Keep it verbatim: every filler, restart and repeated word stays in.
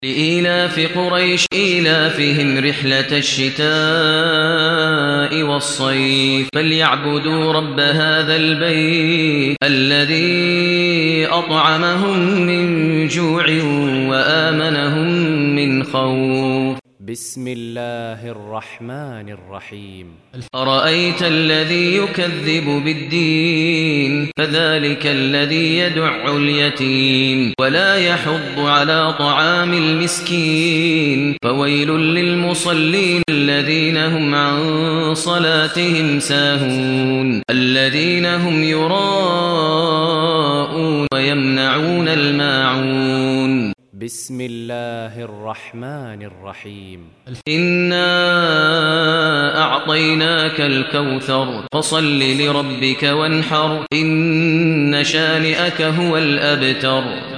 لإيلاف قريش إيلافهم رحلة الشتاء والصيف فليعبدوا رب هذا البيت الذي أطعمهم من جوع وآمنهم من خوف. بسم الله الرحمن الرحيم. أرأيت الذي يكذب بالدين فذلك الذي يدع اليتيم ولا يحض على طعام المسكين فويل للمصلين الذين هم عن صلاتهم ساهون الذين هم يراءون ويمنعون الماعون. بسم الله الرحمن الرحيم. إنا أعطيناك الكوثر فصل لربك وانحر إن شانئك هو الأبتر.